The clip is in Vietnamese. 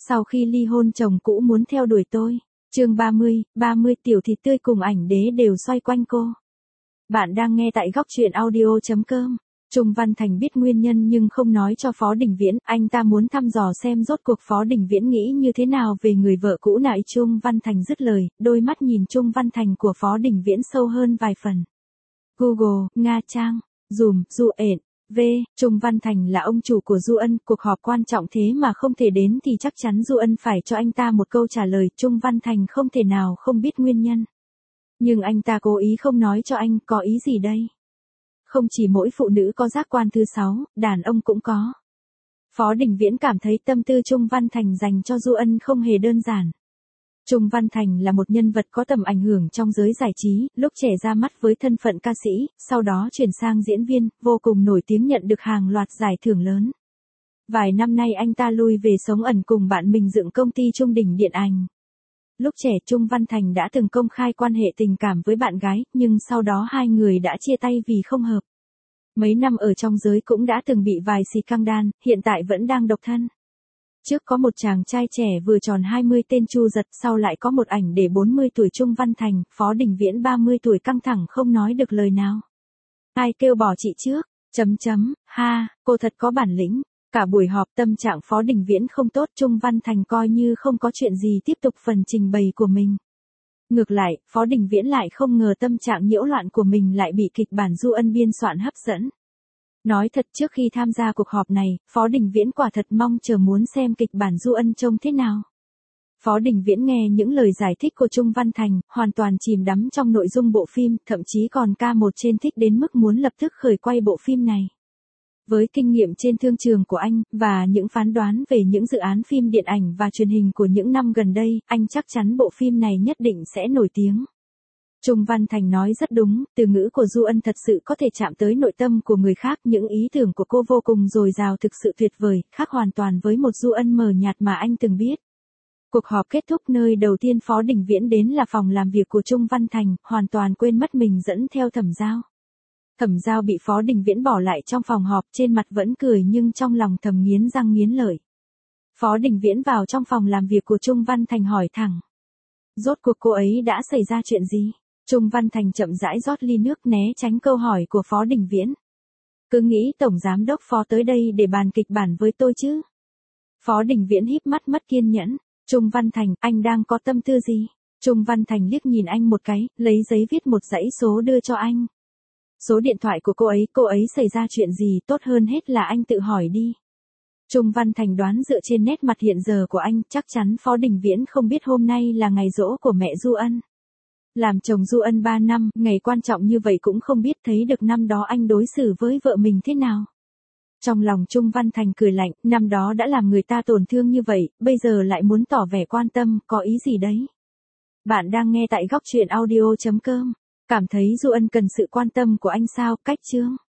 Sau khi ly hôn chồng cũ muốn theo đuổi tôi. Chương 30 tiểu thịt tươi cùng ảnh đế đều xoay quanh cô. Bạn đang nghe tại góc truyện audio.com. Trung Văn Thành biết nguyên nhân nhưng không nói cho Phó Đình Viễn, anh ta muốn thăm dò xem rốt cuộc Phó Đình Viễn nghĩ như thế nào về người vợ cũ này. Trung Văn Thành dứt lời, đôi mắt nhìn Trung Văn Thành của Phó Đình Viễn sâu hơn vài phần. Google, Nga Trang, Dùm, Du ện, V, Trung Văn Thành là ông chủ của Du Ân, cuộc họp quan trọng thế mà không thể đến thì chắc chắn Du Ân phải cho anh ta một câu trả lời. Trung Văn Thành không thể nào không biết nguyên nhân. Nhưng anh ta cố ý không nói cho anh, có ý gì đây? Không chỉ mỗi phụ nữ có giác quan thứ 6, đàn ông cũng có. Phó Đình Viễn cảm thấy tâm tư Trung Văn Thành dành cho Du Ân không hề đơn giản. Trung Văn Thành là một nhân vật có tầm ảnh hưởng trong giới giải trí, lúc trẻ ra mắt với thân phận ca sĩ, sau đó chuyển sang diễn viên, vô cùng nổi tiếng, nhận được hàng loạt giải thưởng lớn. Vài năm nay anh ta lui về sống ẩn cùng bạn mình dựng công ty Trung Đình Điện Ảnh. Lúc trẻ Trung Văn Thành đã từng công khai quan hệ tình cảm với bạn gái, nhưng sau đó hai người đã chia tay vì không hợp. Mấy năm ở trong giới cũng đã từng bị vài scandal, hiện tại vẫn đang độc thân. Trước có một chàng trai trẻ vừa tròn 20 tên Chu Giật, sau lại có một ảnh để 40 tuổi Trung Văn Thành, Phó Đình Viễn 30 tuổi căng thẳng không nói được lời nào. Ai kêu bỏ chị trước, ha, cô thật có bản lĩnh. Cả buổi họp tâm trạng Phó Đình Viễn không tốt, Trung Văn Thành coi như không có chuyện gì tiếp tục phần trình bày của mình. Ngược lại, Phó Đình Viễn lại không ngờ tâm trạng nhiễu loạn của mình lại bị kịch bản Du Ân biên soạn hấp dẫn. Nói thật, trước khi tham gia cuộc họp này, Phó Đình Viễn quả thật mong chờ muốn xem kịch bản Du Ân trông thế nào. Phó Đình Viễn nghe những lời giải thích của Trung Văn Thành, hoàn toàn chìm đắm trong nội dung bộ phim, thậm chí còn ca một trên thích đến mức muốn lập tức khởi quay bộ phim này. Với kinh nghiệm trên thương trường của anh, và những phán đoán về những dự án phim điện ảnh và truyền hình của những năm gần đây, anh chắc chắn bộ phim này nhất định sẽ nổi tiếng. Trung Văn Thành nói rất đúng, từ ngữ của Du Ân thật sự có thể chạm tới nội tâm của người khác, những ý tưởng của cô vô cùng dồi dào, thực sự tuyệt vời, khác hoàn toàn với một Du Ân mờ nhạt mà anh từng biết. Cuộc họp kết thúc, nơi đầu tiên Phó Đình Viễn đến là phòng làm việc của Trung Văn Thành, hoàn toàn quên mất mình dẫn theo Thẩm Giao. Thẩm Giao bị Phó Đình Viễn bỏ lại trong phòng họp, trên mặt vẫn cười nhưng trong lòng thầm nghiến răng nghiến lợi. Phó Đình Viễn vào trong phòng làm việc của Trung Văn Thành hỏi thẳng. Rốt cuộc cô ấy đã xảy ra chuyện gì? Trung Văn Thành chậm rãi rót ly nước né tránh câu hỏi của Phó Đình Viễn. Cứ nghĩ Tổng Giám đốc Phó tới đây để bàn kịch bản với tôi chứ? Phó Đình Viễn híp mắt mất kiên nhẫn. Trung Văn Thành, anh đang có tâm tư gì? Trung Văn Thành liếc nhìn anh một cái, lấy giấy viết một dãy số đưa cho anh. Số điện thoại của cô ấy xảy ra chuyện gì, tốt hơn hết là anh tự hỏi đi. Trung Văn Thành đoán dựa trên nét mặt hiện giờ của anh, chắc chắn Phó Đình Viễn không biết hôm nay là ngày giỗ của mẹ Du Ân. Làm chồng Du Ân 3 năm, ngày quan trọng như vậy cũng không biết thấy được năm đó anh đối xử với vợ mình thế nào. Trong lòng Trung Văn Thành cười lạnh, năm đó đã làm người ta tổn thương như vậy, bây giờ lại muốn tỏ vẻ quan tâm, có ý gì đấy? Bạn đang nghe tại góc truyện audio.com. Cảm thấy Du Ân cần sự quan tâm của anh sao? Cách chương.